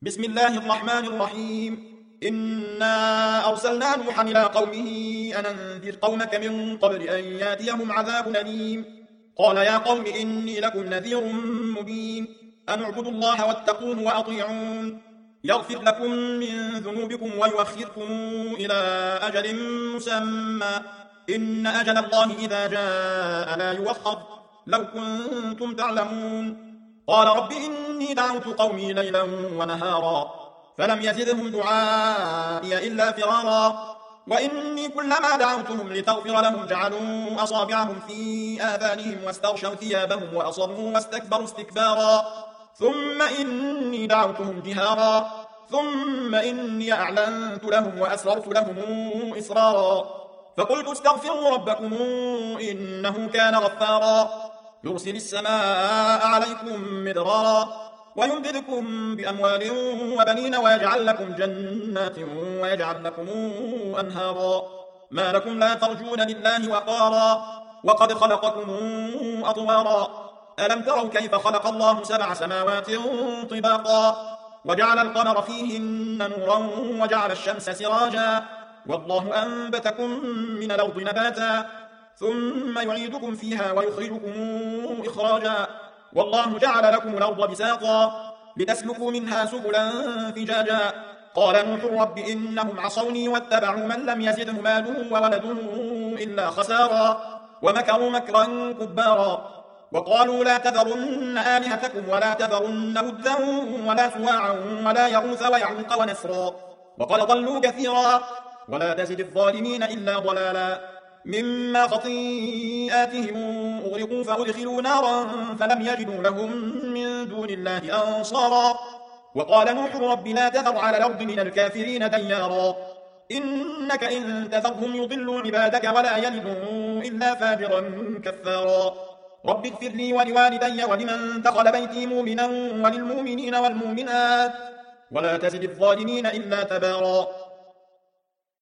بسم الله الرحمن الرحيم. إنا أرسلنا نوحا إلى قومه أن أنذر قومك من قبل أن ياتيهم عذاب أليم. قال يا قوم إني لكم نذير مبين أن اعبدوا الله واتقوه وأطيعون يغفر لكم من ذنوبكم ويؤخركم إلى أجل مسمى إن أجل الله إذا جاء لا يؤخر لو كنتم تعلمون. قال رب إني دعوت قومي ليلا ونهارا فلم يزدهم دعائي إلا فرارا وإني كلما دعوتهم لتغفر لهم جعلوا أصابعهم في آذانهم واستغشوا ثيابهم وأصروا واستكبروا استكبارا ثم إني دعوتهم جهارا ثم إني أعلنت لهم وأسررت لهم إسرارا فقلت استغفروا ربكم إنه كان غفارا يرسل السماء عليكم مدرارا ويمددكم بأموال وبنين ويجعل لكم جنات ويجعل لكم أنهارا ما لكم لا ترجون لله وقارا وقد خلقكم أطوارا ألم تروا كيف خلق الله 7 سماوات طباقا وجعل القمر فيهن نورا وجعل الشمس سراجا والله أنبتكم من الأرض نباتا ثم يعيدكم فيها ويخرجكم إخراجا والله جعل لكم الأرض بساطا لتسلكوا منها سبلا فجاجا قال نوح رب إنهم عصوني واتبعوا من لم يزده ماله وولده إلا خسارا ومكروا مكرا كبارا وقالوا لا تذرن آلهتكم ولا تذرن ودا ولا سواعا ولا يغوث ويعوق ونسرا وقد ضلوا كثيرا ولا تزد الظالمين إلا ضلالا مما خطيئاتهم أغرقوا فأدخلوا نارا فلم يجدوا لهم من دون الله أنصارا وقال نوح رب لا تذر على الأرض من الكافرين ديارا إنك إن تذرهم يضلوا عبادك ولا يلدوا إلا فاجرا كفارا رب اغفر لي ولوالدي ولمن دخل بيتي مؤمنا وللمؤمنين والمؤمنات ولا تزد الظالمين إلا تبارا